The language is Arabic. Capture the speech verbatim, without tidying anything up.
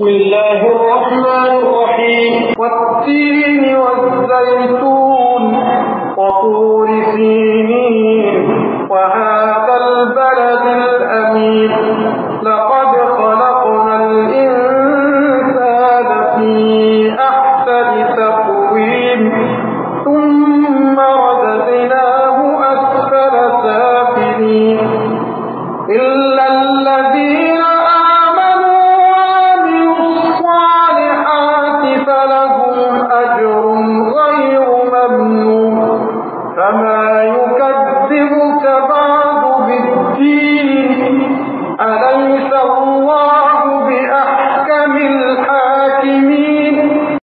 بسم الله الرحمن الرحيم والتين والزيتون وطور سينين